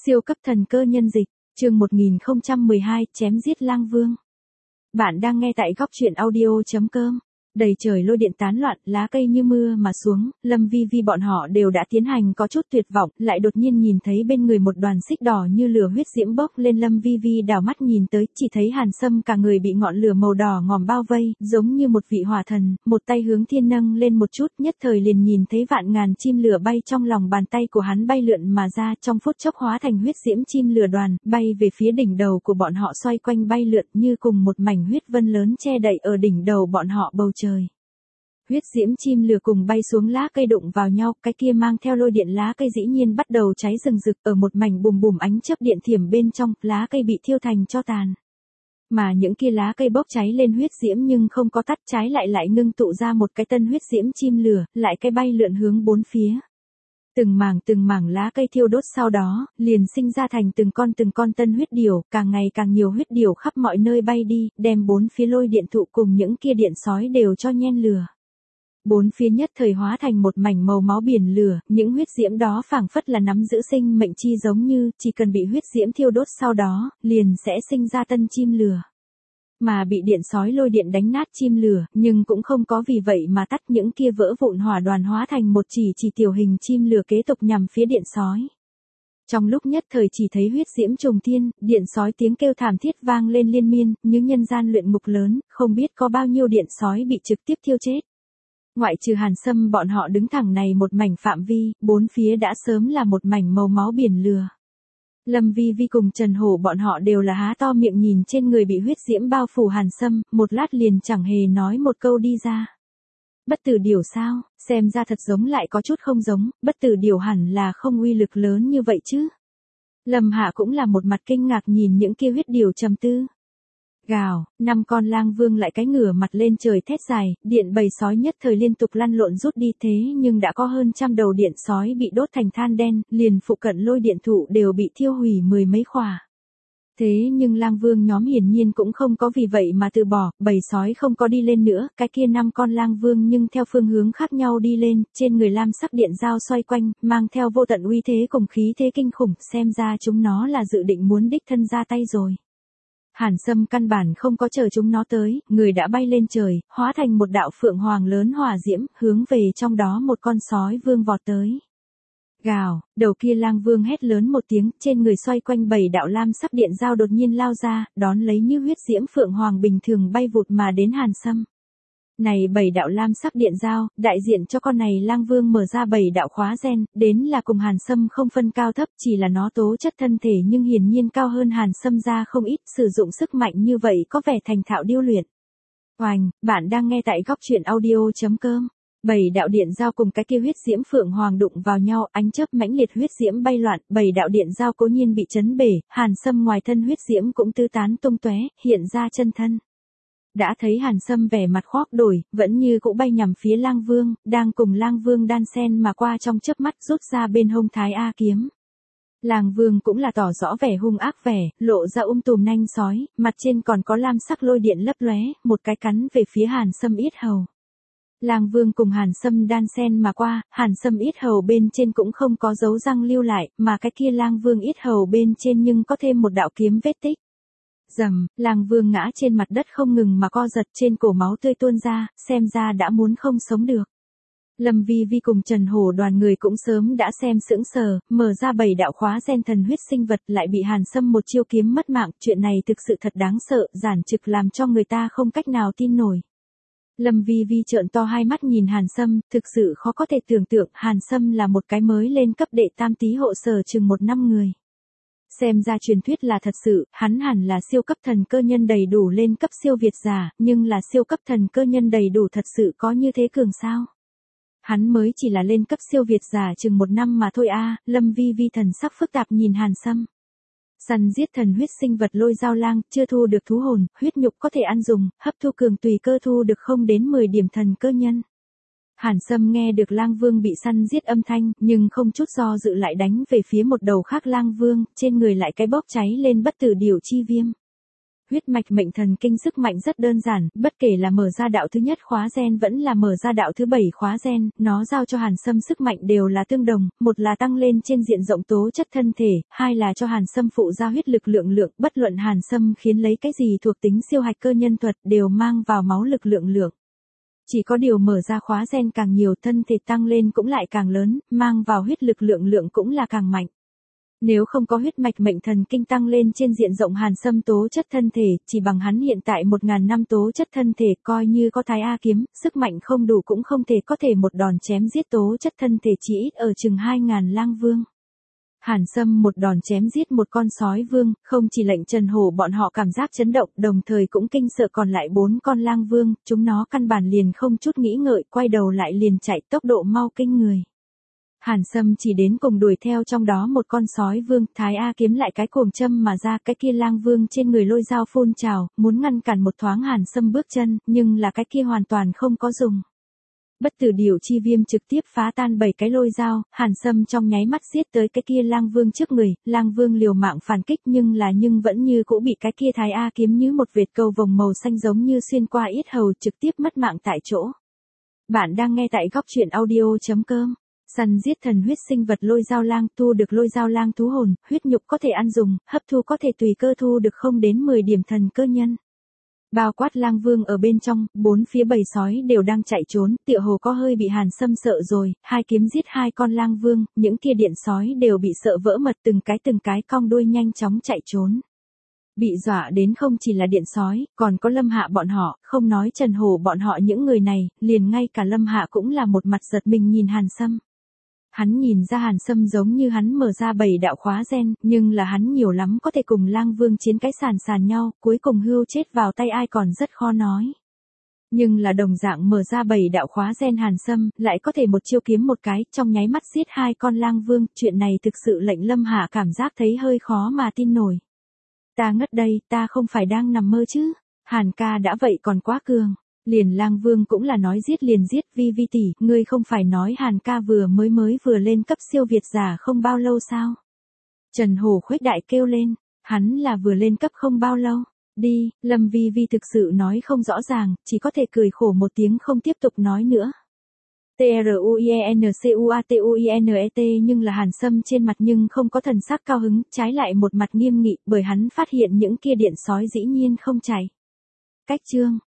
Siêu cấp thần cơ nhân dịch, chương 1012, chém giết lang vương. Bạn đang nghe tại góc truyện audio.com. Đầy trời lôi điện tán loạn, lá cây như mưa mà xuống, Lâm Vi Vi bọn họ đều đã tiến hành có chút tuyệt vọng, lại đột nhiên nhìn thấy bên người một đoàn xích đỏ như lửa huyết diễm bốc lên. Lâm Vi Vi đảo mắt nhìn tới, chỉ thấy Hàn Sâm cả người bị ngọn lửa màu đỏ ngòm bao vây, giống như một vị hỏa thần, một tay hướng thiên nâng lên một chút, nhất thời liền nhìn thấy vạn ngàn chim lửa bay trong lòng bàn tay của hắn bay lượn mà ra, trong phút chốc hóa thành huyết diễm chim lửa đoàn, bay về phía đỉnh đầu của bọn họ, xoay quanh bay lượn như cùng một mảnh huyết vân lớn che đậy ở đỉnh đầu bọn họ bầu trời. Huyết diễm chim lửa cùng bay xuống lá cây đụng vào nhau, cái kia mang theo lôi điện lá cây dĩ nhiên bắt đầu cháy rừng rực, ở một mảnh bùm bùm ánh chớp điện thiểm bên trong, lá cây bị thiêu thành tro tàn. Mà những kia lá cây bốc cháy lên huyết diễm nhưng không có tắt, trái lại ngưng tụ ra một cái tân huyết diễm chim lửa, lại cái bay lượn hướng bốn phía. Từng mảng lá cây thiêu đốt sau đó, liền sinh ra thành từng con tân huyết điểu, càng ngày càng nhiều huyết điểu khắp mọi nơi bay đi, đem bốn phía lôi điện thụ cùng những kia điện sói đều cho nhen lửa. Bốn phía nhất thời hóa thành một mảnh màu máu biển lửa, những huyết diễm đó phảng phất là nắm giữ sinh mệnh chi, giống như chỉ cần bị huyết diễm thiêu đốt sau đó, liền sẽ sinh ra tân chim lửa. Mà bị điện sói lôi điện đánh nát chim lửa, nhưng cũng không có vì vậy mà tắt, những kia vỡ vụn hỏa đoàn hóa thành một chỉ tiểu hình chim lửa kế tục nhằm phía điện sói. Trong lúc nhất thời chỉ thấy huyết diễm trùng thiên, điện sói tiếng kêu thảm thiết vang lên liên miên, như nhân gian luyện ngục lớn, không biết có bao nhiêu điện sói bị trực tiếp thiêu chết. Ngoại trừ Hàn Sâm bọn họ đứng thẳng này một mảnh phạm vi, bốn phía đã sớm là một mảnh màu máu biển lửa. Lâm Vi Vi cùng Trần Hổ bọn họ đều là há to miệng nhìn trên người bị huyết diễm bao phủ Hàn Sâm, một lát liền chẳng hề nói một câu đi ra. Bất tử điểu sao, xem ra thật giống lại có chút không giống, bất tử điểu hẳn là không uy lực lớn như vậy chứ. Lâm Hạ cũng là một mặt kinh ngạc nhìn những kia huyết điểu trầm tư. Gào, 5 con lang vương lại cái ngửa mặt lên trời thét dài, điện bầy sói nhất thời liên tục lăn lộn rút đi, thế nhưng đã có hơn trăm đầu điện sói bị đốt thành than đen, liền phụ cận lôi điện thụ đều bị thiêu hủy mười mấy khỏa. Thế nhưng lang vương nhóm hiển nhiên cũng không có vì vậy mà từ bỏ, bầy sói không có đi lên nữa, cái kia 5 con lang vương nhưng theo phương hướng khác nhau đi lên, trên người lam sắc điện dao xoay quanh, mang theo vô tận uy thế cùng khí thế kinh khủng, xem ra chúng nó là dự định muốn đích thân ra tay rồi. Hàn Sâm căn bản không có chờ chúng nó tới, người đã bay lên trời, hóa thành một đạo phượng hoàng lớn hỏa diễm, hướng về trong đó một con sói vương vọt tới. Gào, đầu kia lang vương hét lớn một tiếng, trên người xoay quanh 7 đạo lam sắc điện dao đột nhiên lao ra, đón lấy như huyết diễm phượng hoàng bình thường bay vụt mà đến Hàn Sâm. Này 7 đạo lam sắc điện dao, đại diện cho con này lang vương mở ra 7 đạo khóa gen, đến là cùng Hàn Sâm không phân cao thấp, chỉ là nó tố chất thân thể nhưng hiển nhiên cao hơn Hàn Sâm ra không ít, sử dụng sức mạnh như vậy có vẻ thành thạo điêu luyện. Oanh, bạn đang nghe tại góc truyện audio.com. 7 đạo điện dao cùng cái kia huyết diễm phượng hoàng đụng vào nhau, ánh chớp mãnh liệt huyết diễm bay loạn, 7 đạo điện dao cố nhiên bị chấn bể, Hàn Sâm ngoài thân huyết diễm cũng tứ tán tung tóe, hiện ra chân thân. Đã thấy Hàn Sâm vẻ mặt khoác đổi, vẫn như cũ bay nhằm phía lang vương, đang cùng lang vương đan sen mà qua, trong chớp mắt rút ra bên hông thái A kiếm. Lang vương cũng là tỏ rõ vẻ hung ác vẻ, lộ ra tùm nanh sói, mặt trên còn có lam sắc lôi điện lấp lóe, một cái cắn về phía Hàn Sâm yết hầu. Lang vương cùng Hàn Sâm đan sen mà qua, Hàn Sâm yết hầu bên trên cũng không có dấu răng lưu lại, mà cái kia lang vương yết hầu bên trên nhưng có thêm một đạo kiếm vết tích. Rầm, lang vương ngã trên mặt đất không ngừng mà co giật, trên cổ máu tươi tuôn ra, xem ra đã muốn không sống được. Lâm Vi Vi cùng Trần Hổ đoàn người cũng sớm đã xem sững sờ, mở ra 7 đạo khóa gen thần huyết sinh vật lại bị Hàn Sâm một chiêu kiếm mất mạng, chuyện này thực sự thật đáng sợ, giản trực làm cho người ta không cách nào tin nổi. Lâm Vi Vi trợn to hai mắt nhìn Hàn Sâm, thực sự khó có thể tưởng tượng, Hàn Sâm là một cái mới lên cấp đệ tam tý hộ sở chừng 1 năm người. Xem ra truyền thuyết là thật sự, hắn hẳn là siêu cấp thần cơ nhân đầy đủ lên cấp siêu việt giả, nhưng là siêu cấp thần cơ nhân đầy đủ thật sự có như thế cường sao? Hắn mới chỉ là lên cấp siêu việt giả chừng 1 năm mà thôi a. Lâm Vi Vi thần sắc phức tạp nhìn Hàn Sâm. Săn giết thần huyết sinh vật lôi dao lang, chưa thu được thú hồn, huyết nhục có thể ăn dùng, hấp thu cường tùy cơ thu được 0 đến 10 điểm thần cơ nhân. Hàn Sâm nghe được lang vương bị săn giết âm thanh, nhưng không chút do dự lại đánh về phía một đầu khác lang vương, trên người lại cái bốc cháy lên bất tử điểu chi viêm. Huyết mạch mệnh thần kinh sức mạnh rất đơn giản, bất kể là mở ra đạo thứ nhất khóa gen vẫn là mở ra đạo thứ 7 khóa gen, nó giao cho Hàn Sâm sức mạnh đều là tương đồng, một là tăng lên trên diện rộng tố chất thân thể, hai là cho Hàn Sâm phụ ra huyết lực lượng, bất luận Hàn Sâm khiến lấy cái gì thuộc tính siêu hạch cơ nhân thuật đều mang vào máu lực lượng. Chỉ có điều mở ra khóa gen càng nhiều thân thể tăng lên cũng lại càng lớn, mang vào huyết lực lượng cũng là càng mạnh. Nếu không có huyết mạch mệnh thần kinh tăng lên trên diện rộng Hàn Sâm tố chất thân thể, chỉ bằng hắn hiện tại 1000 năm tố chất thân thể coi như có Thái A kiếm, sức mạnh không đủ cũng không thể có thể một đòn chém giết tố chất thân thể chỉ ít ở chừng 2000 lang vương. Hàn Sâm một đòn chém giết một con sói vương, không chỉ lệnh Trần Hổ bọn họ cảm giác chấn động, đồng thời cũng kinh sợ còn lại 4 con lang vương, chúng nó căn bản liền không chút nghĩ ngợi, quay đầu lại liền chạy, tốc độ mau kinh người. Hàn Sâm chỉ đến cùng đuổi theo trong đó một con sói vương, Thái A kiếm lại cái cuồng châm mà ra, cái kia lang vương trên người lôi dao phun trào, muốn ngăn cản một thoáng Hàn Sâm bước chân, nhưng là cái kia hoàn toàn không có dùng. Bất tử điểu chi viêm trực tiếp phá tan 7 cái lôi dao, Hàn Sâm trong nháy mắt giết tới cái kia lang vương trước người, lang vương liều mạng phản kích nhưng vẫn như cũ bị cái kia Thái A kiếm như một vệt cầu vồng màu xanh giống như xuyên qua yết hầu trực tiếp mất mạng tại chỗ. Bạn đang nghe tại góc truyện audio.com. Săn giết thần huyết sinh vật lôi dao lang, thu được lôi dao lang thú hồn, huyết nhục có thể ăn dùng, hấp thu có thể tùy cơ thu được 0 đến 10 điểm thần cơ nhân. Bao quát lang vương ở bên trong, 4 phía bầy sói đều đang chạy trốn, tựa hồ có hơi bị Hàn Sâm sợ rồi, hai kiếm giết 2 con lang vương, những kia điện sói đều bị sợ vỡ mật từng cái cong đuôi nhanh chóng chạy trốn. Bị dọa đến không chỉ là điện sói, còn có Lâm Hạ bọn họ, không nói Trần Hổ bọn họ những người này, liền ngay cả Lâm Hạ cũng là một mặt giật mình nhìn Hàn Sâm. Hắn nhìn ra Hàn Sâm giống như hắn mở ra 7 đạo khóa gen, nhưng là hắn nhiều lắm có thể cùng lang vương chiến cái sàn nhau, cuối cùng hưu chết vào tay ai còn rất khó nói. Nhưng là đồng dạng mở ra 7 đạo khóa gen Hàn Sâm, lại có thể một chiêu kiếm một cái, trong nháy mắt giết 2 con lang vương, chuyện này thực sự lệnh Lâm Hạ cảm giác thấy hơi khó mà tin nổi. Ta ngất đây, ta không phải đang nằm mơ chứ, Hàn ca đã vậy còn quá cường. Liền lang vương cũng là nói giết liền giết, Vi Vi tỷ, ngươi không phải nói Hàn ca vừa lên cấp siêu việt giả không bao lâu sao? Trần Hổ khuếch đại kêu lên, hắn là vừa lên cấp không bao lâu, đi, Lâm Vi Vi thực sự nói không rõ ràng, chỉ có thể cười khổ một tiếng không tiếp tục nói nữa. TRUIENCUATUINET nhưng là Hàn Sâm trên mặt nhưng không có thần sắc cao hứng, trái lại một mặt nghiêm nghị, bởi hắn phát hiện những kia điện sói dĩ nhiên không chạy. Cách chương